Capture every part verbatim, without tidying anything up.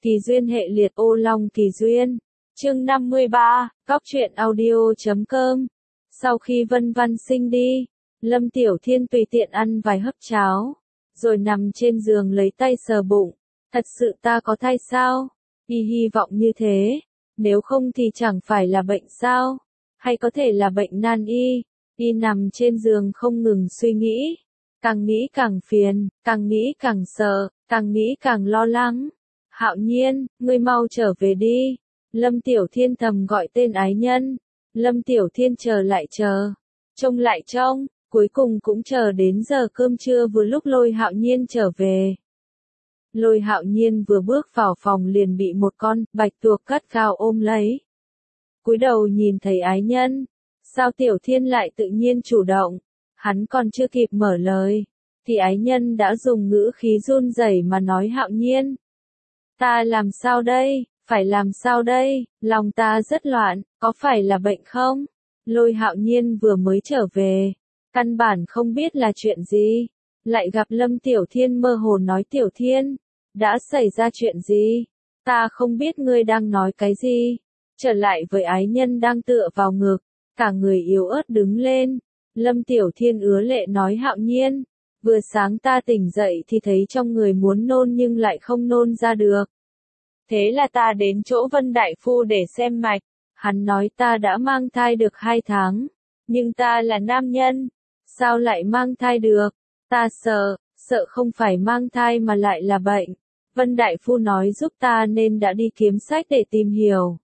Kỳ duyên hệ liệt ô long kỳ duyên. Chương năm mươi ba, cóc truyện audio chấm com. Sau khi Vân Văn sinh đi, Lâm Tiểu Thiên tùy tiện ăn vài hớp cháo, rồi nằm trên giường lấy tay sờ bụng. Thật sự ta có thai sao? Y hy vọng như thế, nếu không thì chẳng phải là bệnh sao? Hay có thể là bệnh nan y? Y nằm trên giường không ngừng suy nghĩ, càng nghĩ càng phiền, càng nghĩ càng sợ, càng nghĩ càng lo lắng. Hạo Nhiên, ngươi mau trở về đi. Lâm Tiểu Thiên thầm gọi tên ái nhân. Lâm Tiểu Thiên chờ lại chờ, trông lại trông, cuối cùng cũng chờ đến giờ cơm trưa vừa lúc Lôi Hạo Nhiên trở về. Lôi Hạo Nhiên vừa bước vào phòng liền bị một con bạch tuộc gắt gao ôm lấy. Cúi đầu nhìn thấy ái nhân, sao Tiểu Thiên lại tự nhiên chủ động, hắn còn chưa kịp mở lời, thì ái nhân đã dùng ngữ khí run rẩy mà nói Hạo Nhiên. Ta làm sao đây, phải làm sao đây, lòng ta rất loạn, có phải là bệnh không? Lôi Hạo Nhiên vừa mới trở về, căn bản không biết là chuyện gì, lại gặp Lâm Tiểu Thiên mơ hồ nói Tiểu Thiên, đã xảy ra chuyện gì? Ta không biết ngươi đang nói cái gì. Trở lại với ái nhân đang tựa vào ngực, cả người yếu ớt đứng lên. Lâm Tiểu Thiên ứa lệ nói Hạo Nhiên, vừa sáng ta tỉnh dậy thì thấy trong người muốn nôn nhưng lại không nôn ra được. Thế là ta đến chỗ Vân Đại Phu để xem mạch, hắn nói ta đã mang thai được hai tháng, nhưng ta là nam nhân, sao lại mang thai được? Ta sợ, sợ không phải mang thai mà lại là bệnh. Vân Đại Phu nói giúp ta nên đã đi kiếm sách để tìm hiểu.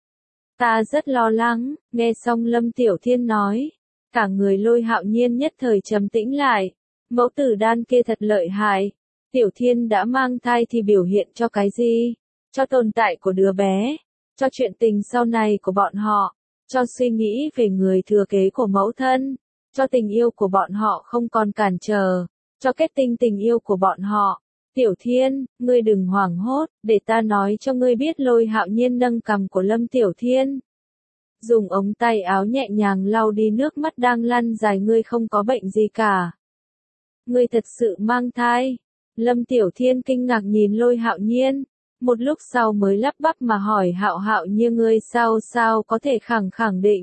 Ta rất lo lắng, nghe xong Lâm Tiểu Thiên nói, cả người Lôi Hạo Nhiên nhất thời trầm tĩnh lại. Mẫu tử đan kia thật lợi hại, Tiểu Thiên đã mang thai thì biểu hiện cho cái gì? Cho tồn tại của đứa bé, cho chuyện tình sau này của bọn họ, cho suy nghĩ về người thừa kế của mẫu thân, cho tình yêu của bọn họ không còn cản trở, cho kết tinh tình yêu của bọn họ. Tiểu Thiên, ngươi đừng hoảng hốt, để ta nói cho ngươi biết. Lôi Hạo Nhiên nâng cằm của Lâm Tiểu Thiên, dùng ống tay áo nhẹ nhàng lau đi nước mắt đang lăn dài. Ngươi không có bệnh gì cả. Ngươi thật sự mang thai. Lâm Tiểu Thiên kinh ngạc nhìn Lôi Hạo Nhiên, một lúc sau mới lắp bắp mà hỏi Hạo Hạo như ngươi sao sao có thể khẳng khẳng định.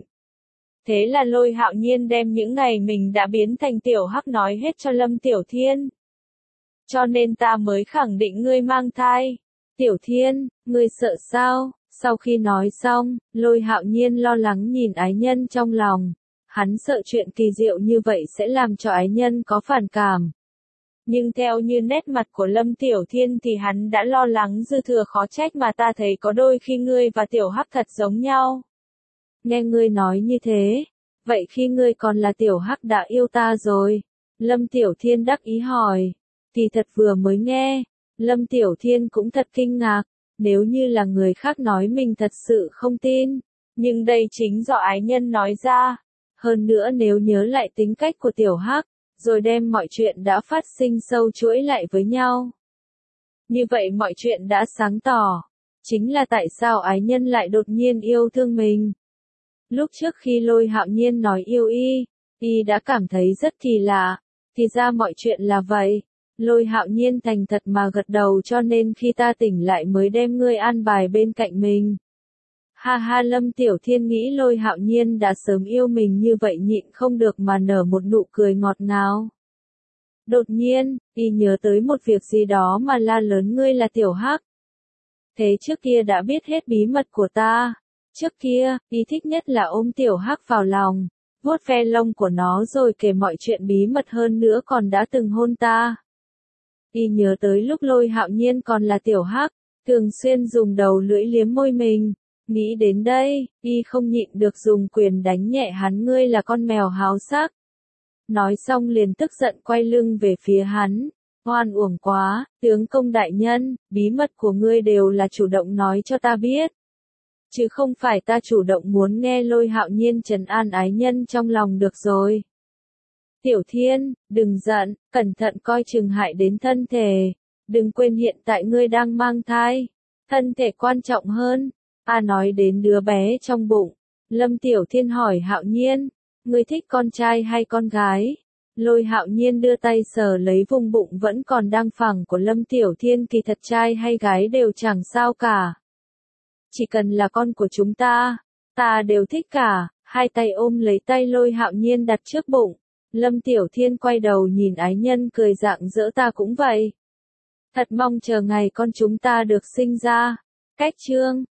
Thế là Lôi Hạo Nhiên đem những ngày mình đã biến thành tiểu hắc nói hết cho Lâm Tiểu Thiên. Cho nên ta mới khẳng định ngươi mang thai. Tiểu Thiên, ngươi sợ sao? Sau khi nói xong, Lôi Hạo Nhiên lo lắng nhìn ái nhân trong lòng. Hắn sợ chuyện kỳ diệu như vậy sẽ làm cho ái nhân có phản cảm. Nhưng theo như nét mặt của Lâm Tiểu Thiên thì hắn đã lo lắng dư thừa. Khó trách mà ta thấy có đôi khi ngươi và tiểu hắc thật giống nhau. Nghe ngươi nói như thế, vậy khi ngươi còn là tiểu hắc đã yêu ta rồi? Lâm Tiểu Thiên đắc ý hỏi. Thì thật vừa mới nghe, Lâm Tiểu Thiên cũng thật kinh ngạc, nếu như là người khác nói mình thật sự không tin, nhưng đây chính do ái nhân nói ra. Hơn nữa nếu nhớ lại tính cách của tiểu hắc, rồi đem mọi chuyện đã phát sinh sâu chuỗi lại với nhau. Như vậy mọi chuyện đã sáng tỏ, chính là tại sao ái nhân lại đột nhiên yêu thương mình. Lúc trước khi Lôi Hạo Nhiên nói yêu y, y đã cảm thấy rất kỳ lạ, thì ra mọi chuyện là vậy. Lôi Hạo Nhiên thành thật mà gật đầu, cho nên khi ta tỉnh lại mới đem ngươi an bài bên cạnh mình. Ha ha, Lâm Tiểu Thiên nghĩ Lôi Hạo Nhiên đã sớm yêu mình như vậy nhịn không được mà nở một nụ cười ngọt ngào. Đột nhiên, y nhớ tới một việc gì đó mà la lớn ngươi là tiểu hắc. Thế trước kia đã biết hết bí mật của ta. Trước kia, y thích nhất là ôm tiểu hắc vào lòng, vuốt ve lông của nó rồi kể mọi chuyện bí mật, hơn nữa còn đã từng hôn ta. Y nhớ tới lúc Lôi Hạo Nhiên còn là tiểu hắc, thường xuyên dùng đầu lưỡi liếm môi mình. Nghĩ đến đây, y không nhịn được dùng quyền đánh nhẹ hắn. Ngươi là con mèo háo sắc. Nói xong liền tức giận quay lưng về phía hắn. Oan uổng quá, tướng công đại nhân, bí mật của ngươi đều là chủ động nói cho ta biết, chứ không phải ta chủ động muốn nghe. Lôi Hạo Nhiên trấn an ái nhân trong lòng. Được rồi. Tiểu Thiên, đừng giận, cẩn thận coi chừng hại đến thân thể. Đừng quên hiện tại ngươi đang mang thai. Thân thể quan trọng hơn. Ta nói đến đứa bé trong bụng. Lâm Tiểu Thiên hỏi Hạo Nhiên, ngươi thích con trai hay con gái? Lôi Hạo Nhiên đưa tay sờ lấy vùng bụng vẫn còn đang phẳng của Lâm Tiểu Thiên, kỳ thật trai hay gái đều chẳng sao cả. Chỉ cần là con của chúng ta, ta đều thích cả. Hai tay ôm lấy tay Lôi Hạo Nhiên đặt trước bụng. Lâm Tiểu Thiên quay đầu nhìn ái nhân cười rạng rỡ, ta cũng vậy. Thật mong chờ ngày con chúng ta được sinh ra. Cách chương